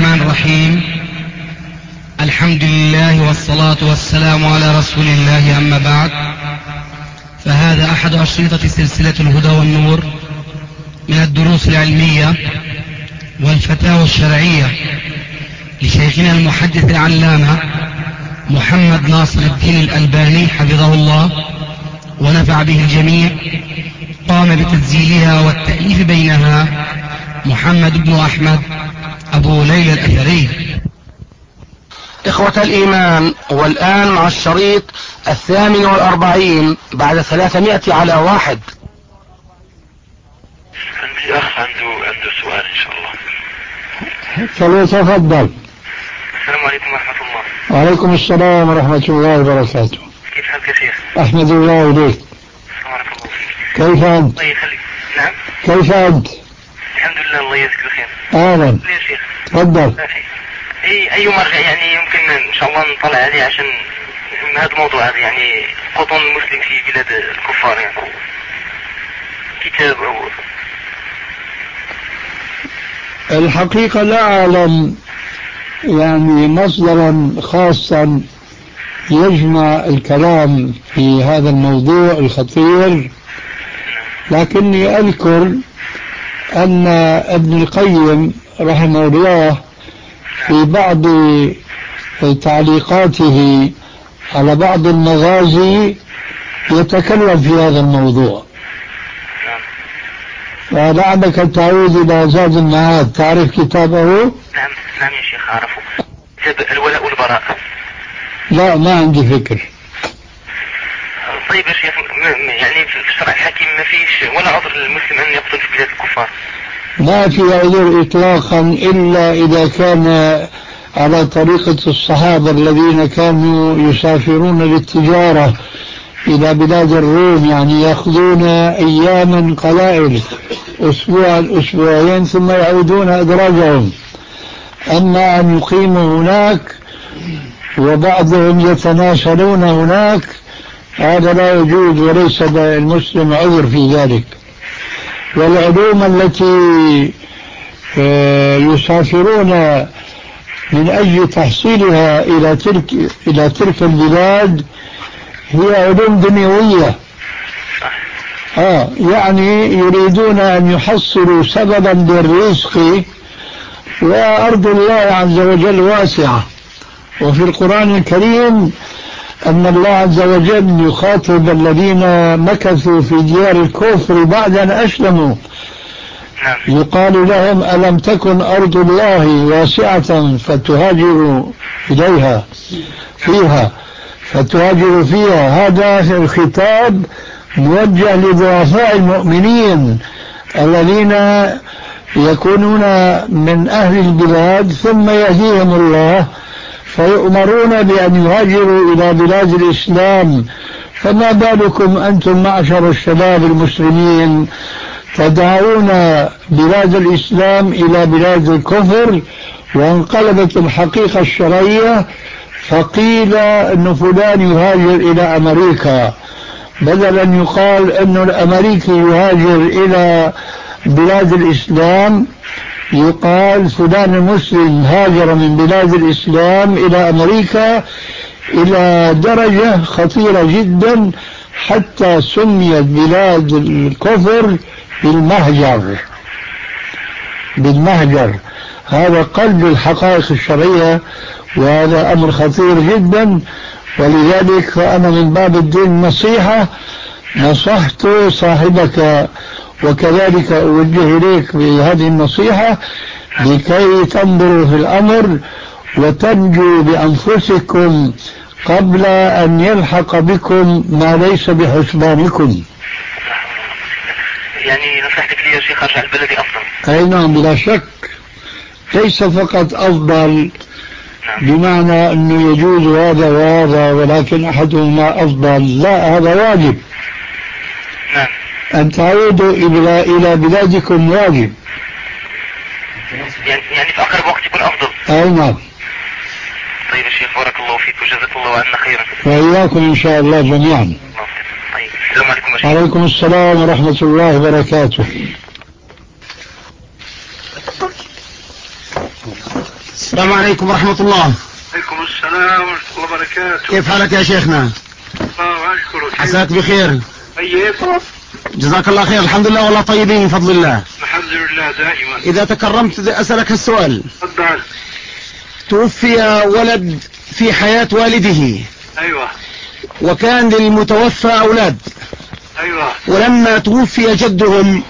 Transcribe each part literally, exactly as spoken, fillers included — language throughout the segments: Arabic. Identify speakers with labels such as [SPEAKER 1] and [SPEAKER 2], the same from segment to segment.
[SPEAKER 1] الرحمن الرحيم. الحمد لله والصلاة والسلام على رسول الله، أما بعد، فهذا أحد أشرطة سلسلة الهدى والنور من الدروس العلمية والفتاوى الشرعية لشيخنا المحدث العلامة محمد ناصر الدين الألباني حفظه الله ونفع به الجميع. قام بتسجيلها والتأليف بينها محمد بن أحمد أبو ليلى الأثري.
[SPEAKER 2] إخوة الإيمان، والآن مع الشريط الثامن والأربعين بعد ثلاثمائة على واحد.
[SPEAKER 3] عندي أخ عنده عنده سؤال إن شاء الله.
[SPEAKER 4] فليتفضل.
[SPEAKER 3] السلام عليكم ورحمة الله.
[SPEAKER 4] وعليكم السلام ورحمة الله وبركاته.
[SPEAKER 3] كيف حالك يا شيخ؟
[SPEAKER 4] أحمد الله إليك.
[SPEAKER 3] بارك الله فيك.
[SPEAKER 4] كيف أنت؟
[SPEAKER 3] الله يخليك. نعم.
[SPEAKER 4] كيف أنت؟
[SPEAKER 3] الحمد لله، الله يجزيك الخير.
[SPEAKER 4] أهلا.
[SPEAKER 3] يا شيخ.
[SPEAKER 4] تفضل.
[SPEAKER 3] أي أي مرجع يعني يمكن إن شاء الله نطلع عليه عشان هذا الموضوع هذا، يعني قطن المسلم في بلاد الكفار، يعني كتاب أو
[SPEAKER 4] الحقيقة لا أعلم يعني مصدرا خاصا يجمع الكلام في هذا الموضوع الخطير، لكني أذكر أن ابن القيم رحمه الله في بعض تعليقاته على بعض المغازي يتكلم في هذا الموضوع. فلعلك تعود إلى زاد المعاد، تعرف كتابه؟
[SPEAKER 3] نعم نعم يا شيخ أعرفه، كتاب الولاء والبراء.
[SPEAKER 4] لا ما عندي فكر.
[SPEAKER 3] طيب يا شيخ، يعني في الشرع الحكيم ما فيش ولا عذر للمسلم أن يقتل في بلاد الكفار؟
[SPEAKER 4] ما في عذر إطلاقا إلا إذا كان على طريقة الصحابة الذين كانوا يسافرون للتجارة إلى بلاد الروم، يعني يأخذون أياما قلائل، أسبوع أسبوعين، ثم يعودون أدراجهم. أما أن يقيموا هناك وبعضهم يتناسلون هناك، هذا لا يجوز، وليس المسلم عذر في ذلك. والعلوم التي يسافرون من أجل تحصيلها إلى تلك إلى تلك البلاد هي علوم دنيوية. آه يعني يريدون أن يحصلوا سببا للرزق، وأرض الله عز وجل واسعة. وفي القرآن الكريم أن الله عز وجل يخاطب الذين مكثوا في ديار الكفر بعد أن أسلموا، يقال لهم: ألم تكن أرض الله واسعة فتهاجروا إليها فيها فتهاجروا فيها. هذا الخطاب موجه لضعفاء المؤمنين الذين يكونون من أهل البلاد ثم يهديهم الله فيؤمرون بأن يهاجروا إلى بلاد الإسلام. فما بالكم أنتم معشر الشباب المسلمين تدعون بلاد الإسلام إلى بلاد الكفر؟ وانقلبت الحقيقة الشرعية فقيل أن فلان يهاجر إلى أمريكا، بدل أن يقال أن الأمريكي يهاجر إلى بلاد الإسلام يقال فلان المسلم هاجر من بلاد الإسلام إلى أمريكا، إلى درجة خطيرة جدا حتى سميت بلاد الكفر بالمهجر. بالمهجر هذا قلب الحقائق الشرعية، وهذا أمر خطير جدا. ولذلك فأنا من باب الدين نصيحة نصحت صاحبك، وكذلك أوجه إليك بهذه النصيحة لكي تنظروا في الأمر وتنجوا بأنفسكم قبل أن يلحق بكم ما ليس بحسبانكم.
[SPEAKER 3] يعني نصيحتك لي يا شيخ أرجع البلدي أفضل؟
[SPEAKER 4] أي نعم بلا شك، ليس فقط أفضل بمعنى أنه يجوز هذا وهذا ولكن أحدهما أفضل، لا، هذا واجب.
[SPEAKER 3] نعم.
[SPEAKER 4] أن تعودوا إلى إلى بلادكم واجب.
[SPEAKER 3] يعني يعني في أقرب وقت يكون أفضل.
[SPEAKER 4] أي نعم.
[SPEAKER 3] طيب يا شيخ بارك الله فيك وجزاك الله عنا خيرا.
[SPEAKER 4] وإياكم إن شاء الله جميعا.
[SPEAKER 3] طيب السلام عليكم يا شيخ.
[SPEAKER 4] وعليكم السلام ورحمة الله وبركاته.
[SPEAKER 2] السلام عليكم ورحمة الله.
[SPEAKER 5] عليكم السلام ورحمة الله وبركاته.
[SPEAKER 2] كيف حالك يا شيخنا؟
[SPEAKER 5] الله أشكرك.
[SPEAKER 2] عساك بخير.
[SPEAKER 5] طيب.
[SPEAKER 2] جزاك الله خير. الحمد لله والله طيبين بفضل الله.
[SPEAKER 5] الحمد لله دائما.
[SPEAKER 2] إذا تكرمت أسألك السؤال.
[SPEAKER 5] تفضل.
[SPEAKER 2] توفي ولد في حياة والده.
[SPEAKER 5] أيوة.
[SPEAKER 2] وكان للمتوفى أولاد.
[SPEAKER 5] أيوة.
[SPEAKER 2] ولما توفي جدهم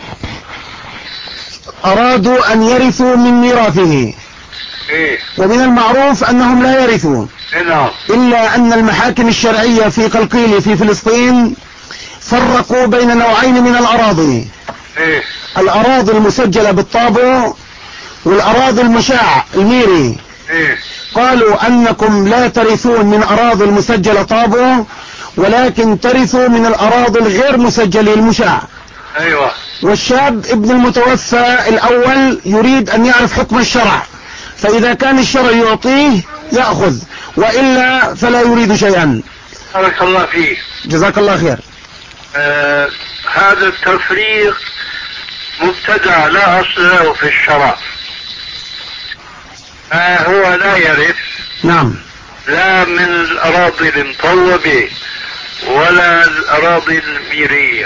[SPEAKER 2] أرادوا أن يرثوا من ميراثه.
[SPEAKER 5] إيه؟
[SPEAKER 2] ومن المعروف أنهم لا يرثون.
[SPEAKER 5] إيه؟
[SPEAKER 2] إلا أن المحاكم الشرعية في قلقيل في فلسطين فرقوا بين نوعين من الأراضي.
[SPEAKER 5] إيه؟
[SPEAKER 2] الأراضي المسجلة بالطابع والأراضي المشاع الميري.
[SPEAKER 5] إيه؟
[SPEAKER 2] قالوا أنكم لا ترثون من أراضي المسجلة طابع ولكن ترثوا من الأراضي الغير مسجلة المشاع.
[SPEAKER 5] أيوة.
[SPEAKER 2] والشاب ابن المتوفى الأول يريد أن يعرف حكم الشرع، فإذا كان الشرع يعطيه يأخذ وإلا فلا يريد شيئا.
[SPEAKER 5] بارك الله فيك.
[SPEAKER 2] جزاك الله خير.
[SPEAKER 5] آه هذا التفريق مبتدع لا أصل له في الشرع. آه هو لا يرث.
[SPEAKER 2] نعم.
[SPEAKER 5] لا من الأراضي المطوبة ولا الأراضي الميرية.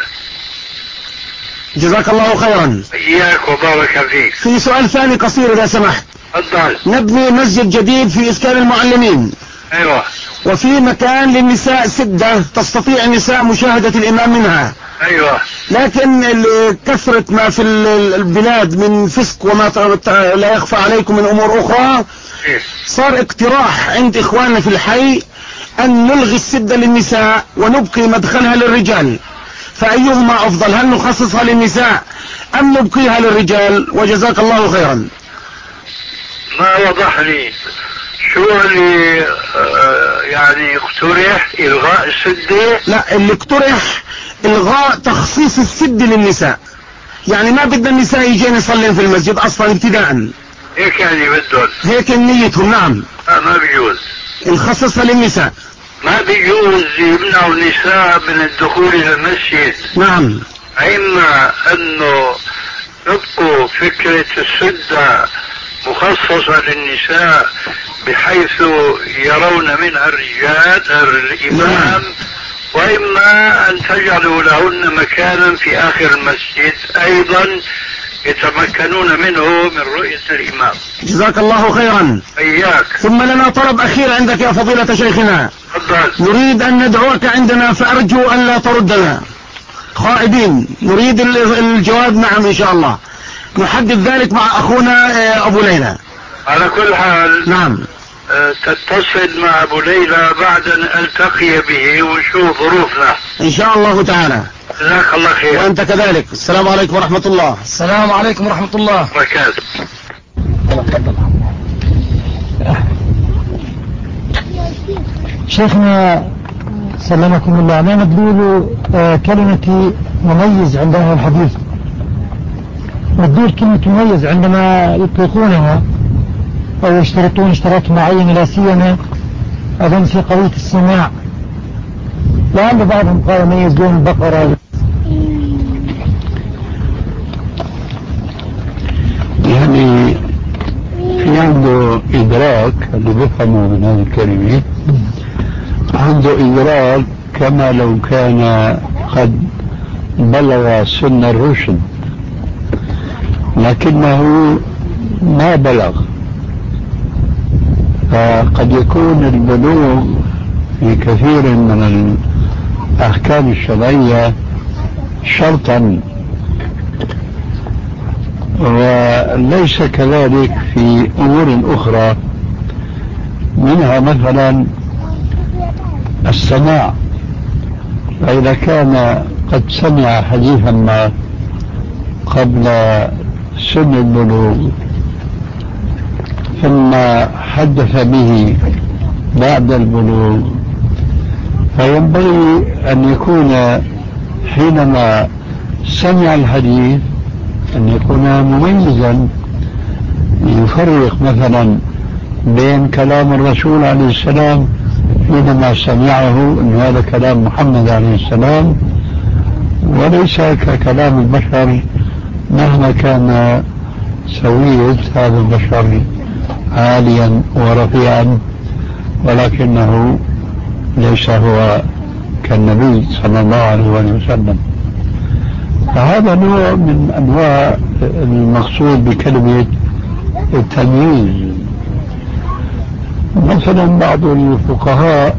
[SPEAKER 2] جزاك الله خيرا.
[SPEAKER 5] إياك وبارك فيك.
[SPEAKER 2] في سؤال ثاني قصير إذا سمحت.
[SPEAKER 5] تفضل.
[SPEAKER 2] نبني مسجد جديد في إسكان المعلمين.
[SPEAKER 5] أيوة.
[SPEAKER 2] وفي مكان للنساء سدة تستطيع النساء مشاهدة الإمام منها.
[SPEAKER 5] أيوة.
[SPEAKER 2] لكن كثرة ما في البلاد من فسق وما لا يخفى عليكم من أمور أخرى.
[SPEAKER 5] إيه؟
[SPEAKER 2] صار اقتراح عند إخواننا في الحي أن نلغي السدة للنساء ونبقي مدخلها للرجال، فأيهما أفضل؟ هل نخصصها للنساء أم نبقيها للرجال؟ وجزاك الله خيرا.
[SPEAKER 5] ما وضح لي شو اللي آه يعني اقترح إلغاء السدة؟
[SPEAKER 2] لا، اللي اقترح إلغاء تخصيص السدة للنساء، يعني ما بدنا النساء يجين يصلين في المسجد أصلا ابتداء.
[SPEAKER 5] هيك يعني بدهم؟
[SPEAKER 2] هيك نيتهم. نعم.
[SPEAKER 5] آه ما بيجوز
[SPEAKER 2] نخصصها للنساء.
[SPEAKER 5] ما بيجوز يمنعوا النساء من الدخول إلى المسجد.
[SPEAKER 2] نعم.
[SPEAKER 5] إما أنه يبقوا فكرة السدة مخصصة للنساء بحيث يرون منها الرجال الإمام، وإما أن تجعلوا لهن مكانا في آخر المسجد أيضا يتمكنون منه من رؤية الإمام.
[SPEAKER 2] جزاك الله خيرا.
[SPEAKER 5] إياك.
[SPEAKER 2] ثم لنا طلب أخير عندك يا فضيلة شيخنا.
[SPEAKER 5] تفضل.
[SPEAKER 2] نريد أن ندعوك عندنا فأرجو أن لا تردنا خائبين، نريد الجواب نعم إن شاء الله. نحدد ذلك مع أخونا أبو ليلى.
[SPEAKER 5] على كل حال.
[SPEAKER 2] نعم.
[SPEAKER 5] تتصل مع أبو ليلى بعد أن ألتقي به ونشوف ظروفنا
[SPEAKER 2] إن شاء الله تعالى.
[SPEAKER 5] جزاك الله خير.
[SPEAKER 2] وأنت كذلك. السلام عليكم ورحمة الله.
[SPEAKER 1] السلام عليكم ورحمة الله
[SPEAKER 5] وبركاته.
[SPEAKER 6] شيخنا سلمكم الله، ما مدلول كلمة مميز عند أهل الحديث؟ مدلول كلمة مميز عندما يطلقونها أو يشترطون اشتراط معين، لا سيما أظن في قضية السماع، لأن بعضهم قال ميز دون البقرة.
[SPEAKER 4] يعني في عنده إدراك اللي بيفهمه من هذه الكلمة، عنده إدراك كما لو كان قد بلغ سن الرشد، لكنه ما بلغ. فقد يكون البلوغ في كثير من الأحكام الشرعية شرطا، وليس كذلك في أمور أخرى، منها مثلا السماع. فإذا كان قد سمع حديثا ما قبل سن البلوغ ثم حدث به بعد البلوغ، فينبغي أن يكون حينما سمع الحديث أن يكون مميزا، يفرق مثلا بين كلام الرسول عليه السلام حينما سمعه أن هذا كلام محمد عليه السلام، وليس ككلام البشر مهما كان سوية هذا البشر عاليا ورفيعا، ولكنه ليس هو كالنبي صلى الله عليه وسلم. فهذا نوع من أنواع المقصود بكلمة التمييز. مثلا بعض الفقهاء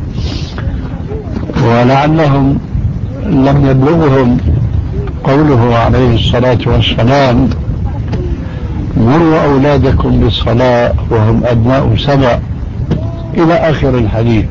[SPEAKER 4] ولعلهم لم يبلغهم قوله عليه الصلاة والسلام: مروا أولادكم بالصلاة وهم أبناء سبع، إلى آخر الحديث.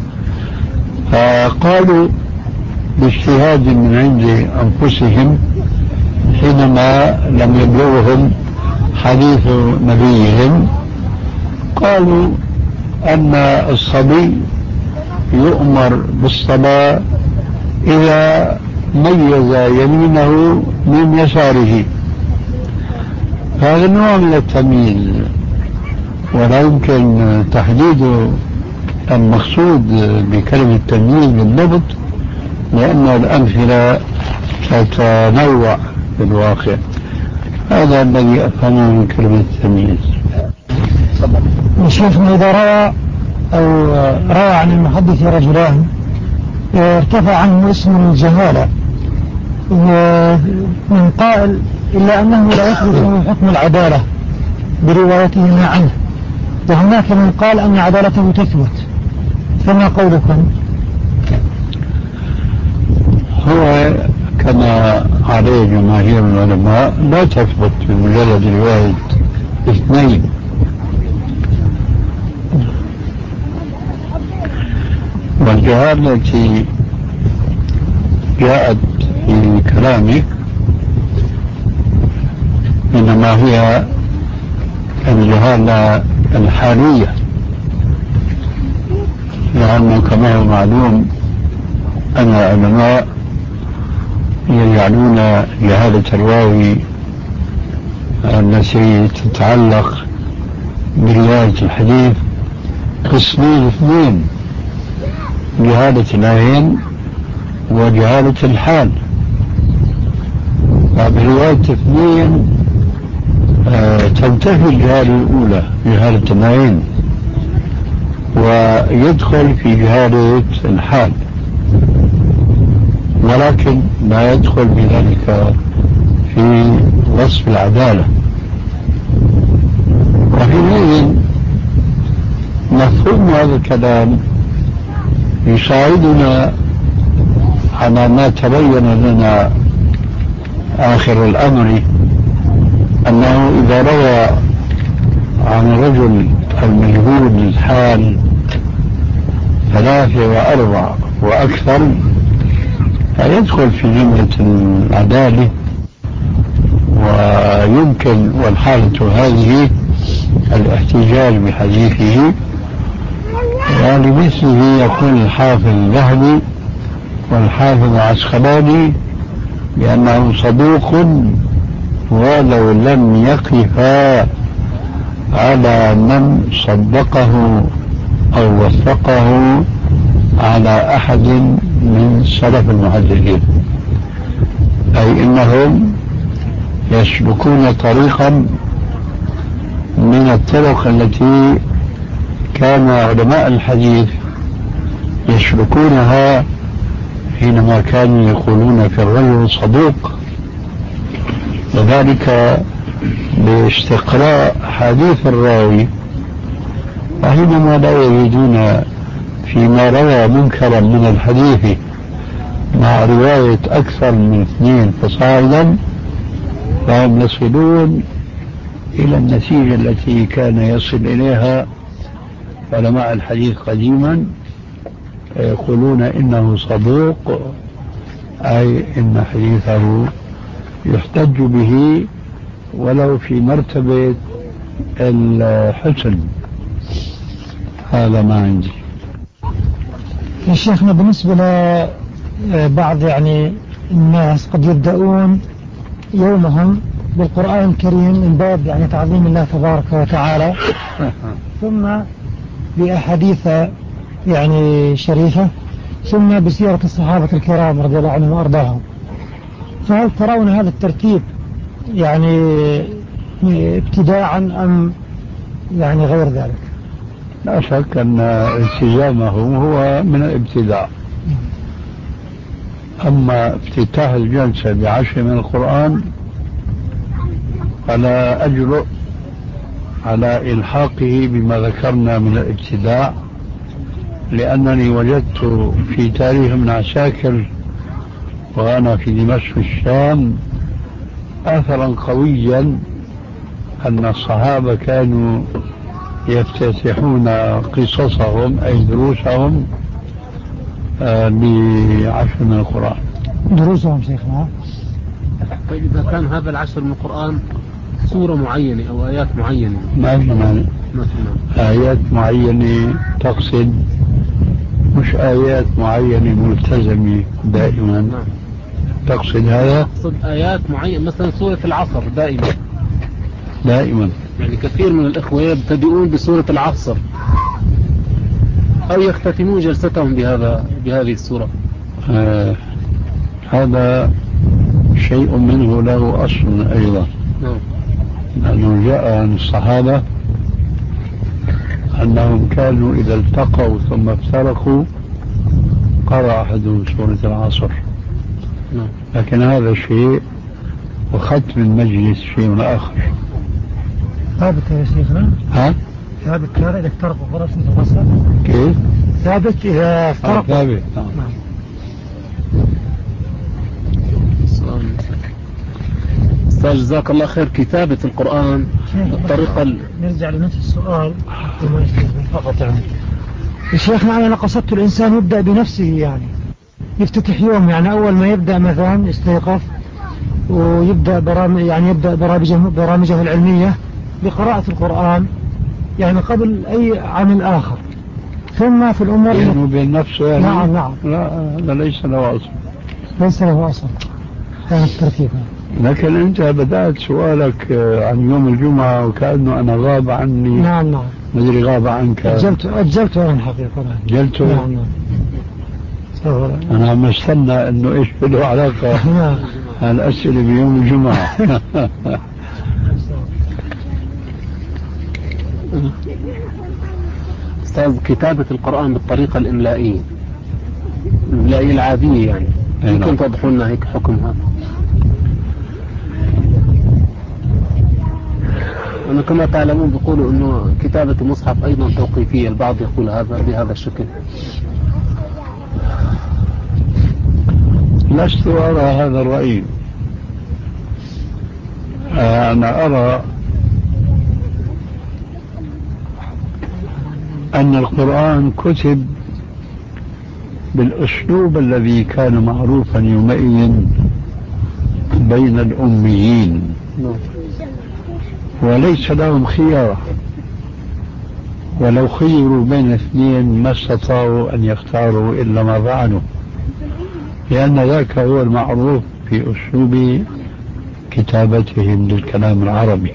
[SPEAKER 4] فقالوا باجتهاد من عند أنفسهم حينما لم يبلغهم حديث نبيهم، قالوا أن الصبي يؤمر بالصلاة إذا ميز يمينه من يساره. هذا نوع من التمييز، ولا يمكن تحديد المقصود بكلمة التمييز بالضبط، لأن الأمثلة تتنوع في الواقع. هذا الذي أفهمه من كلمة التمييز.
[SPEAKER 6] شيخنا إذا روى أو روى عن المحدث رجلان ارتفع عنه اسم الجهالة من قائل إلا أنه لا يثبت له حكم العدالة بروايتهما عنه، وهناك من قال أن عدالته تثبت، فما قولكم؟
[SPEAKER 4] هو كما عليه جماهير العلماء لا تثبت بمجرد رواية اثنين. والجهالة التي جاءت في كلامك إنما هي الجهالة الحالية، لأنه كما هو معلوم أن العلماء يجعلون جهالة الراوي التي تتعلق برواية الحديث قسمين اثنين: جهالة العين وجهالة الحال. فبرواية اثنين آه تنتفي الجهالة الأولى جهالة العين، ويدخل في جهالة الحال، ولكن لا يدخل بذلك في وصف العدالة. وحينئذ مفهوم هذا الكلام يساعدنا على ما تبين لنا آخر الأمر، أنه إذا روى عن الرجل المجهول الحال ثلاثة وأربع وأكثر فيدخل في جملة العدالة، ويمكن والحالة هذه الاحتجاج بحديثه. ولمثله يقول الحافظ الذهبي والحافظ العسقلاني بأنه صدوق ولو لم يقفا على من صدقه أو وثقه على أحد من سلف المحدثين، أي إنهم يسلكون طريقا من الطرق التي كان علماء الحديث يسلكونها حينما كانوا يقولون في الرجل صدوق، وذلك باستقراء حديث الراوي. وحينما لا يجدون فيما روى منكرا من الحديث مع رواية أكثر من اثنين فصاعدا، فهم يصلون إلى النتيجة التي كان يصل إليها علماء الحديث قديما، يقولون إنه صدوق، أي إن حديثه يحتج به ولو في مرتبة الحسن. هذا ما عندي.
[SPEAKER 6] يا شيخنا بالنسبة لبعض يعني الناس قد يبدأون يومهم بالقرآن الكريم من باب يعني تعظيم الله تبارك وتعالى، ثم بأحاديث يعني شريفة، ثم بسيرة الصحابة الكرام رضي الله عنهم وأرضاهم. فهل ترون هذا الترتيب يعني ابتداعا أم يعني غير ذلك؟
[SPEAKER 4] لا شك أن التزامه هو من الابتداع. أما افتتاح الجلسة بعشر من القرآن فلا أجرؤ على إلحاقه بما ذكرنا من الابتداع، لأنني وجدت في تاريخ ابن عساكر وأنا في دمشق الشام أثرا قويا أن الصحابة كانوا يفتتحون قصصهم أي دروسهم بعشر من القرآن.
[SPEAKER 6] دروسهم شيخنا.
[SPEAKER 2] طيب إذا كان هذا العشر من القرآن سورة معينة أو آيات معينة،
[SPEAKER 4] ما في معنى آيات معينة تقصد، مش آيات معينة ملتزمة دائما.
[SPEAKER 2] نعم.
[SPEAKER 4] تقصد هذا؟
[SPEAKER 2] تقصد آيات معينة مثلا سورة العصر دائما
[SPEAKER 4] دائما
[SPEAKER 2] يعني كثير من الإخوة يبتدئون بسورة العصر أو يختتمون جلستهم بهذا بهذه السورة.
[SPEAKER 4] آه هذا شيء منه له أصل أيضا.
[SPEAKER 2] نعم.
[SPEAKER 4] لأنه جاء عن الصحابة أنهم كانوا إذا التقوا ثم افترقوا قرأ أحدهم سورة العصر.
[SPEAKER 2] نعم.
[SPEAKER 4] لكن هذا شيء وختم المجلس شيء آخر.
[SPEAKER 6] ثابت يا شيخنا؟
[SPEAKER 4] ها؟
[SPEAKER 6] ثابت كان إذا افترقوا خلاص نتواصل.
[SPEAKER 4] كيف؟
[SPEAKER 6] ثابت إذا افترقوا.
[SPEAKER 4] آه ثابت. نعم.
[SPEAKER 2] أستاذ جزاك الله خير. كتابة القرآن بالطريقة ال...
[SPEAKER 6] نرجع لنفس السؤال فقط. يعني شيخنا أنا قصدت الإنسان يبدأ بنفسه، يعني يفتتح يوم، يعني أول ما يبدأ مثلا يستيقظ ويبدأ برامج، يعني يبدأ برامجه, برامجه العلمية بقراءة القرآن يعني قبل أي عمل آخر، ثم في الأمور
[SPEAKER 4] بينه وبين نفسه يعني.
[SPEAKER 6] نعم نعم.
[SPEAKER 4] لا هذا ليس له أصل.
[SPEAKER 6] ليس له أصل كان الترتيب.
[SPEAKER 4] لكن أنت بدأت سؤالك عن يوم الجمعة وكأنه أنا غاب عني.
[SPEAKER 6] نعم نعم.
[SPEAKER 4] مدري غاب عنك.
[SPEAKER 6] أجلت أجلت أنا حقيقة.
[SPEAKER 4] أجلته.
[SPEAKER 6] نعم نعم.
[SPEAKER 4] أنا عم استنى إنه إيش له علاقة الأسئلة بيوم الجمعة.
[SPEAKER 2] أستاذ كتابة القرآن بالطريقة الإملائية الإملائية العادية يعني يمكن توضحوا لنا هيك حكمها؟ أنا كما تعلمون بيقولوا إنه كتابة المصحف أيضا توقيفية، البعض يقول هذا بهذا الشكل.
[SPEAKER 4] لست أرى هذا الرأي. أنا أرى أن القرآن كتب بالأسلوب الذي كان معروفا يومئذ بين الأميين، وليس لهم خيار، ولو خيروا بين اثنين ما استطاعوا أن يختاروا إلا ما فعلوا، لأن ذاك هو المعروف في أسلوب كتابتهم للكلام العربي.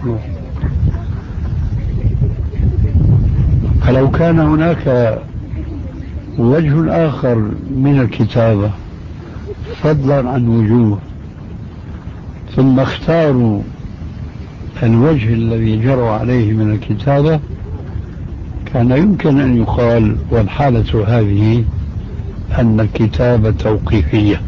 [SPEAKER 4] فلو كان هناك وجه آخر من الكتابة فضلا عن وجوه ثم اختاروا الوجه الذي جروا عليه من الكتابة كان يمكن أن يقال والحالة هذه أن الكتابة توقيفية.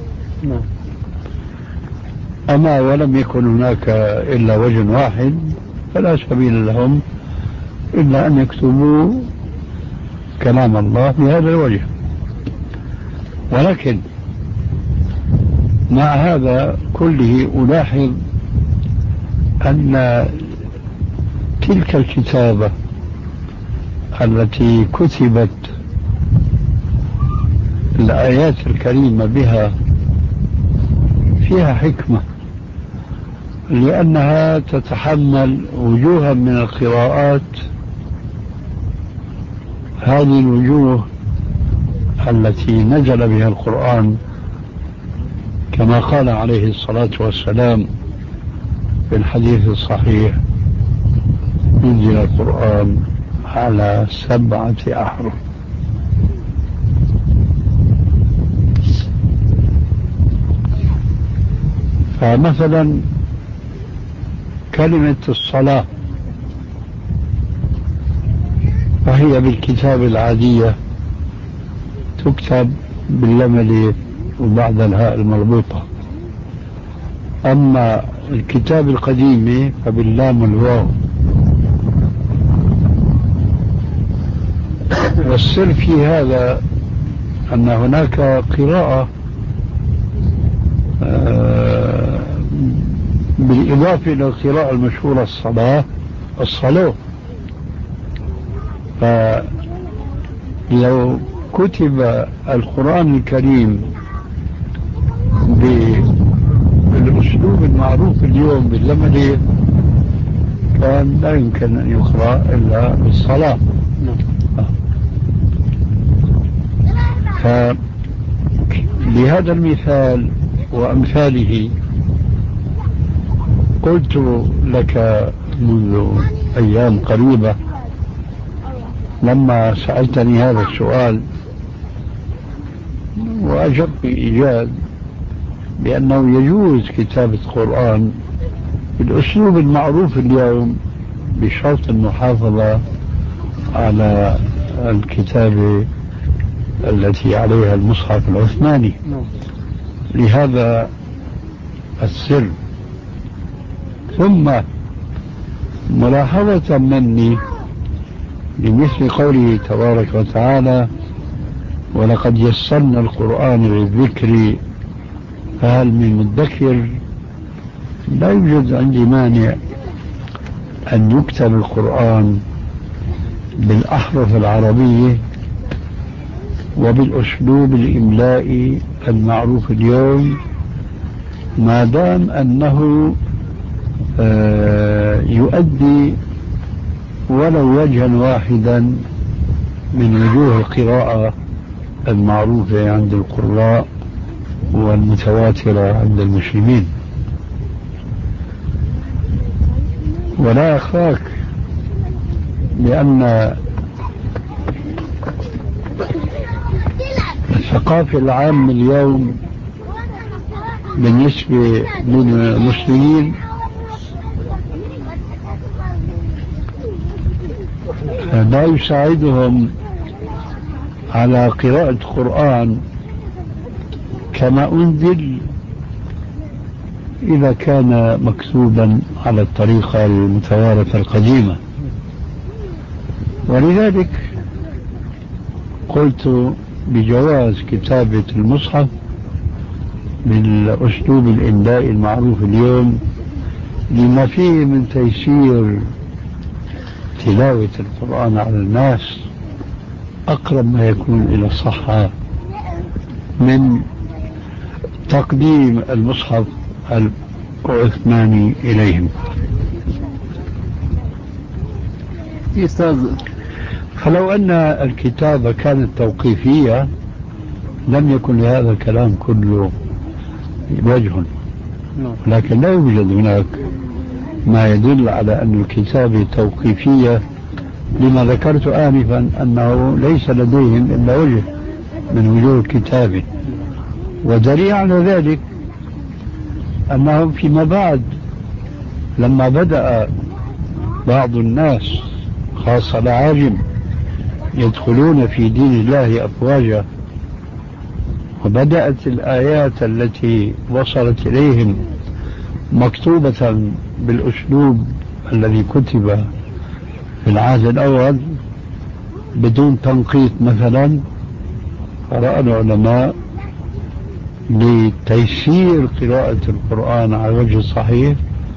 [SPEAKER 4] أما ولم يكن هناك إلا وجه واحد فلا سبيل لهم إلا أن يكتبوا كلام الله بهذا الوجه. ولكن مع هذا كله ألاحظ أن تلك الكتابة التي كتبت الآيات الكريمة بها فيها حكمة، لأنها تتحمل وجوها من القراءات. هذه الوجوه التي نزل بها القرآن كما قال عليه الصلاة والسلام في الحديث الصحيح: نزل القرآن على سبعة أحرف. فمثلا كلمة الصلاة فهي بالكتاب العادية تكتب باللملة وبعد الهاء المربوطة. أما الكتاب القديمة فباللام والواو. والسر في هذا أن هناك قراءة بالإضافة إلى القراءة المشهورة الصلاة الصلاة. فلو كتب القرآن الكريم بالأسلوب المعروف اليوم باللملة كان لا يمكن أن يقرأ إلا بالصلاة. فبهذا المثال وأمثاله قلت لك منذ أيام قريبة لما سألتني هذا السؤال وأجبت بإيجاز بأنه يجوز كتابة القرآن بالأسلوب المعروف اليوم بشرط المحافظة على الكتابة التي عليها المصحف العثماني. لهذا السر. ثم ملاحظة مني لمثل قوله تبارك وتعالى ولقد يسرنا القرآن للذكر فهل من مدكر. لا يوجد عندي مانع أن يكتب القرآن بالأحرف العربية وبالأسلوب الإملائي المعروف اليوم ما دام أنه يؤدي ولو وجها واحدا من وجوه القراءة المعروفة عند القراء والمتواترة عند المسلمين. ولا أخفاك لأن الثقافة العامة اليوم بالنسبة للمسلمين لا يساعدهم على قراءة القرآن كما أنزل إذا كان مكتوبا على الطريقة المتوارثة القديمة. ولذلك قلت بجواز كتابة المصحف بالأسلوب الإملائي المعروف اليوم لما فيه من تيسير تلاوة القرآن على الناس أقرب ما يكون إلى الصحة من تقديم المصحف العثماني إليهم.
[SPEAKER 1] أستاذ،
[SPEAKER 4] فلو أن الكتابة كانت توقيفية لم يكن لهذا الكلام كله وجه، لكن لا يوجد هناك ما يدل على أن الكتابة توقيفية لما ذكرت آنفا أنه ليس لديهم إلا وجه من وجوه الكتابة. ودليل على ذلك أنهم فيما بعد لما بدأ بعض الناس خاصة العاجم يدخلون في دين الله أفواجا وبدأت الآيات التي وصلت إليهم مكتوبة بالأسلوب الذي كتب في العهد الأول بدون تنقيط مثلا، فرأى العلماء لتيسير قراءة القرآن على الوجه الصحيح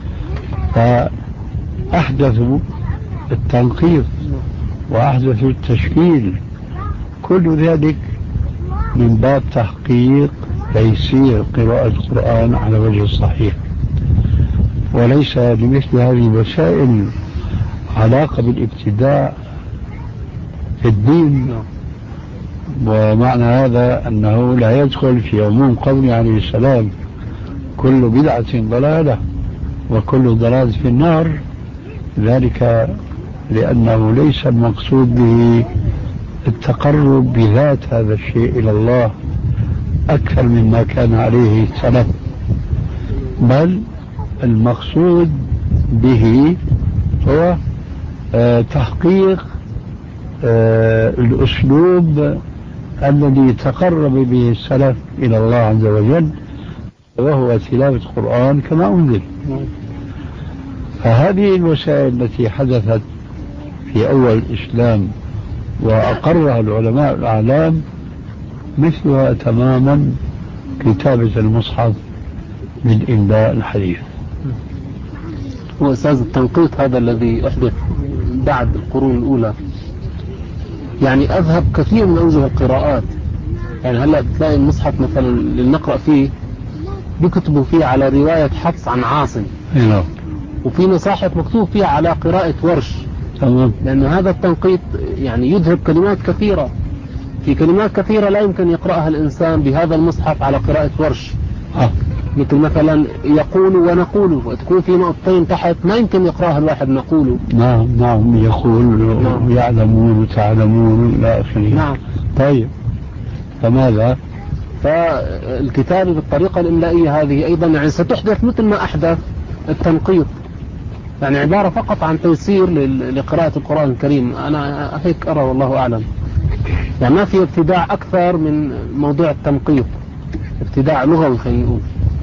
[SPEAKER 4] فأحدثوا التنقيط وأحدثوا التشكيل. كل ذلك من باب تحقيق تيسير قراءة القرآن على الوجه الصحيح، وليس لمثل هذه الوسائل علاقة بالابتداع في الدين. ومعنى هذا أنه لا يدخل في عموم قوله عليه السلام كل بدعة ضلالة وكل ضلالة في النار، ذلك لأنه ليس المقصود به التقرب بذات هذا الشيء إلى الله أكثر مما كان عليه السلف، بل المقصود به هو تحقيق آه الأسلوب الذي تقرب به السلف إلى الله عز وجل، وهو تلاوة القرآن كما أنزل. فهذه الوسائل التي حدثت في أول الإسلام وأقرها العلماء الأعلام مثلها تماما كتابة المصحف بالإملاء الحديث.
[SPEAKER 1] وأستاذ التنقيط هذا الذي أحدث بعد القرون الأولى يعني أذهب كثير من أوجه القراءات. يعني هلأ بتلاقي المصحف مثلا اللي نقرأ فيه بيكتبوا فيه على رواية حفص عن عاصم،
[SPEAKER 4] نعم،
[SPEAKER 1] وفي مصاحف مكتوب فيها على قراءة ورش.
[SPEAKER 4] تمام.
[SPEAKER 1] لأن هذا التنقيط يعني يذهب كلمات كثيرة، في كلمات كثيرة لا يمكن يقرأها الإنسان بهذا المصحف على قراءة ورش.
[SPEAKER 4] آه.
[SPEAKER 1] مثل مثلا يقول ونقول، وتكون في نقطتين تحت ما يمكن يقرأها الواحد نقول.
[SPEAKER 4] نعم نعم، يقول
[SPEAKER 1] نعم.
[SPEAKER 4] يعلمون وتعلمون إلى آخره.
[SPEAKER 1] نعم.
[SPEAKER 4] طيب، فماذا؟
[SPEAKER 1] فالكتابة بالطريقة الإملائية هذه أيضا يعني ستحدث مثل ما أحدث التنقيط، يعني عبارة فقط عن تيسير لقراءة القرآن الكريم. أنا هيك أرى والله أعلم. يعني ما في ابتداع أكثر من موضوع التنقيط، ابتداع لغوي خلينا نقول.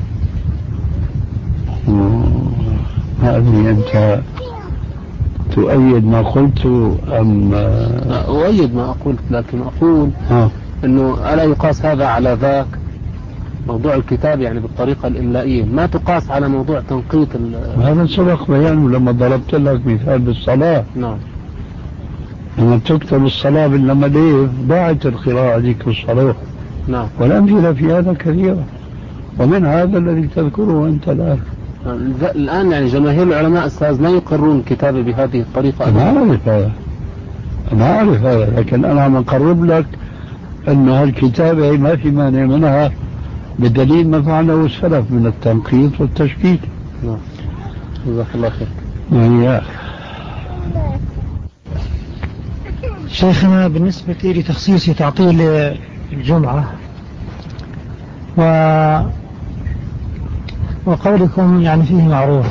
[SPEAKER 4] هذه أنت تؤيد ما قلت أم؟
[SPEAKER 1] أؤيد ما قلت، لكن أقول
[SPEAKER 4] آه.
[SPEAKER 1] أنه ألا يقاس هذا على ذاك. موضوع الكتاب يعني بالطريقة الإملائية ما تقاس على موضوع تنقيط.
[SPEAKER 4] هذا سبق بيانه لما ضربت لك مثال بالصلاة.
[SPEAKER 1] نعم.
[SPEAKER 4] لما تكتب الصلاة باللمديف ضاعت القراءة ذيك الصلاة.
[SPEAKER 1] نعم.
[SPEAKER 4] والأمثلة في هذا كثيرة، ومن هذا الذي تذكره أنت الآن.
[SPEAKER 1] الآن يعني جماهير العلماء أستاذ لا يقرون الكتابة بهذه الطريقة.
[SPEAKER 4] أنا أعرف هذا، أنا أعرف هذا، لكن أنا عم أقرب لك أن هالكتابة ما في مانع منها بدليل ما فعله السلف من التنقيط والتشكيك.
[SPEAKER 1] نعم. جزاك الله خير.
[SPEAKER 4] وإياك.
[SPEAKER 6] شيخنا بالنسبة لتخصيص تعطيل الجمعة و... وقولكم يعني فيه معروف،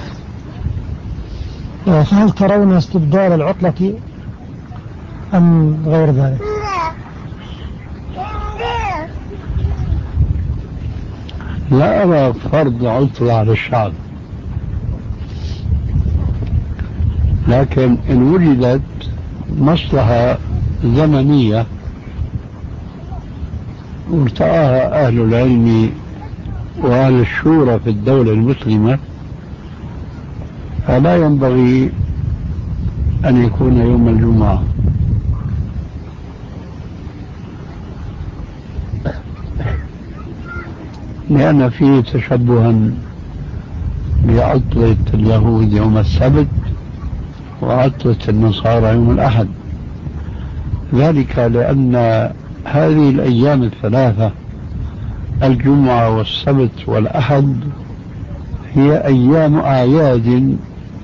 [SPEAKER 6] فهل ترون استبدال العطلة أم غير ذلك؟
[SPEAKER 4] لا أرى فرض عطلة على الشعب، لكن إن وجدت مصلحة زمنية وارتآها أهل العلم وأهل الشورى في الدولة المسلمة فلا ينبغي أن يكون يوم الجمعة. لأن فيه تشبها بعطلة اليهود يوم السبت وعطلة النصارى يوم الأحد، ذلك لأن هذه الأيام الثلاثة الجمعة والسبت والأحد هي أيام أعياد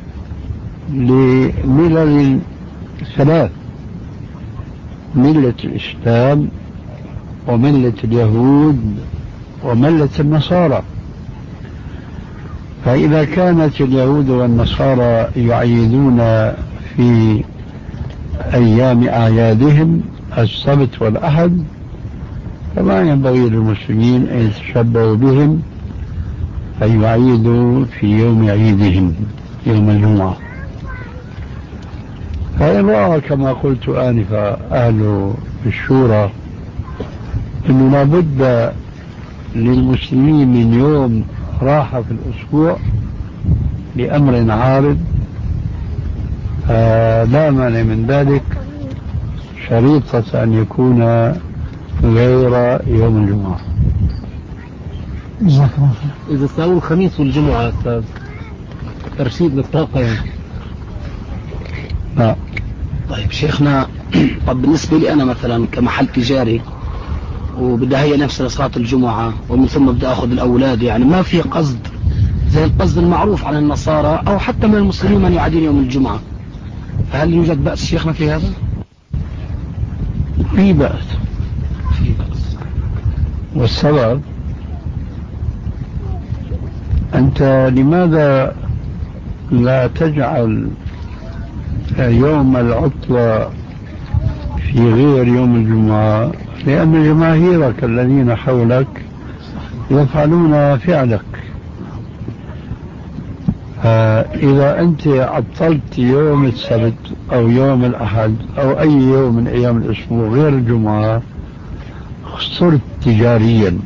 [SPEAKER 4] لملل ثلاث: ملة الإسلام وملة اليهود وملة النصارى. فإذا كانت اليهود والنصارى يعيدون في أيام أعيادهم السبت والأحد فما ينبغي للمسلمين أن يتشبهوا بهم أن يعيدوا في يوم عيدهم يوم الجمعة. فإن رأى كما قلت آنفا أهل الشورى أنه لابد للمسلمين من يوم راحة في الأسبوع لأمر عارض لا مانع من ذلك، شريطة أن يكون غير يوم الجمعة.
[SPEAKER 1] إذا ساووا الخميس والجمعة أستاذ ترشيد للطاقة يعني.
[SPEAKER 4] لا.
[SPEAKER 7] طيب شيخنا، طب بالنسبة لي أنا مثلا كمحل تجاري وبدي هي نفس لصلاة الجمعة ومن ثم بدي أخذ الأولاد، يعني ما في قصد زي القصد المعروف عن النصارى أو حتى من المسلمين من يعادين يوم الجمعة، فهل يوجد بأس شيخنا في هذا؟
[SPEAKER 4] في بأس.
[SPEAKER 7] في بأس.
[SPEAKER 4] والسبب أنت لماذا لا تجعل يوم العطلة في غير يوم الجمعة؟ لأن جماهيرك الذين حولك يفعلون فعلك. إذا أنت عطلت يوم السبت أو يوم الأحد أو أي يوم من أيام الأسبوع غير الجمعة خسرت تجاريا،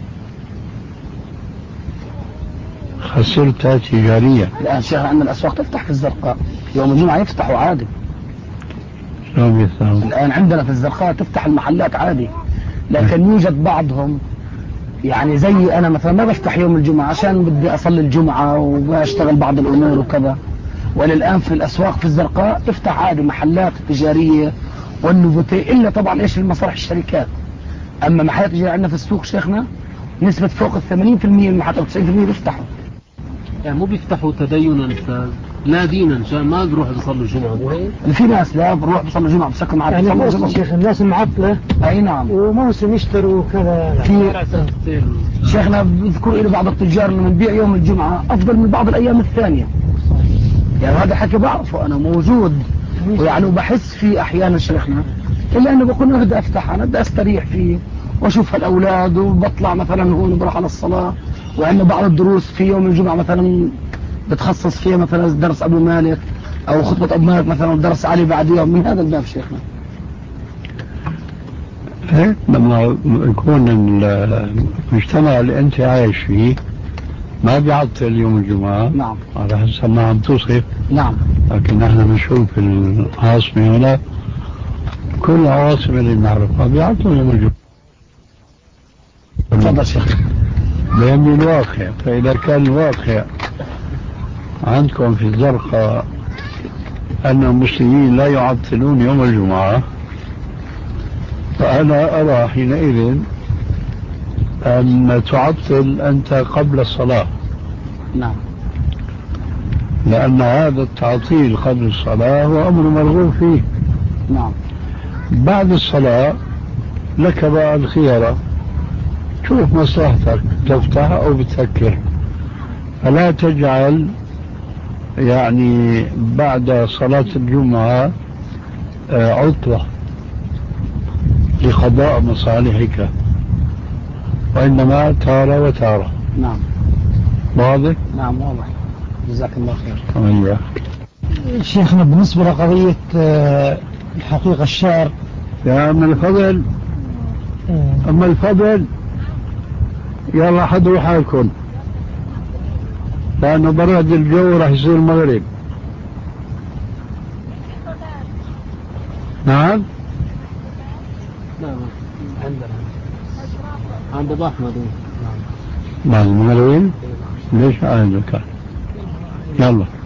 [SPEAKER 4] خسرت تجاريا.
[SPEAKER 7] الآن شيخ عندنا الأسواق تفتح في الزرقاء يوم الجمعة، يفتحوا عادي.
[SPEAKER 4] شلون يفتحوا؟
[SPEAKER 7] الآن عندنا في الزرقاء تفتح المحلات عادي، لكن يوجد بعضهم يعني زي أنا مثلا ما بفتح يوم الجمعة عشان بدي أصلي الجمعة وبشتغل بعض الأمور وكذا. وللآن في الأسواق في الزرقاء تفتح عادي محلات تجارية والنوفوتي، إلا طبعا إيش المصالح الشركات. أما محلات تجارية عندنا في السوق شيخنا نسبة فوق الثمانين في المية من المحلات أو تسعين في المية بيفتحوا.
[SPEAKER 1] يعني مو بيفتحوا تدينا لا دينا، ما بيروحوا يصلوا الجمعة.
[SPEAKER 7] في ناس لا بروح بيصلوا الجمعة بسكن معاك
[SPEAKER 6] يعني فرصة شيخ الناس المعطلة.
[SPEAKER 7] أي نعم.
[SPEAKER 6] وموسم يشتروا كذا.
[SPEAKER 7] في شيخنا بذكر لي بعض التجار انه بنبيع يوم الجمعة افضل من بعض الايام الثانية. يعني هذا حكي بعرفه انا موجود، ويعني بحس فيه احيانا شيخنا، الا انه بكون بدي افتح انا بدي استريح فيه واشوف الاولاد وبطلع مثلا هون بروح على الصلاة. وعندنا بعض الدروس في يوم الجمعة مثلا بتخصص فيها مثلا درس ابو مالك او خطبة ابو مالك مثلا ودرس علي بعد يوم. من هذا الباب شيخنا
[SPEAKER 4] هيك لما يكون المجتمع اللي انت عايش فيه ما بيعطل يوم الجمعة.
[SPEAKER 7] نعم.
[SPEAKER 4] على حسب ما عم توصف.
[SPEAKER 7] نعم.
[SPEAKER 4] لكن نحن بنشوف العاصمة هنا كل العواصم اللي بنعرفها بيعطلوا يوم الجمعة.
[SPEAKER 7] تفضل شيخ.
[SPEAKER 4] بيهم الواقع. فإذا كان الواقع عندكم في الزرقاء أن المسلمين لا يعطلون يوم الجمعة، فأنا أرى حينئذ أن تعطل أنت قبل الصلاة.
[SPEAKER 7] نعم.
[SPEAKER 4] لأن هذا التعطيل قبل الصلاة هو أمر مرغوب فيه.
[SPEAKER 7] نعم.
[SPEAKER 4] بعد الصلاة لك بقى الخيارة، شوف مصلحتك تفتح أو بتسكر. فلا تجعل يعني بعد صلاة الجمعة عطلة لقضاء مصالحك، وإنما تارة وتارة.
[SPEAKER 7] نعم.
[SPEAKER 4] واضح؟
[SPEAKER 7] نعم واضح. جزاك الله خير.
[SPEAKER 4] أيوة.
[SPEAKER 6] شيخنا بالنسبة لقضية الحقيقة الشعر
[SPEAKER 4] يا أما الفضل أما الفضل يلا حضروا حالكم، لأنه برد الجو راح يصير المغرب. نعم.
[SPEAKER 1] نعم عندنا عند أبو أحمد.
[SPEAKER 4] نعم. بعد المغرب ليش عندك؟ يلا.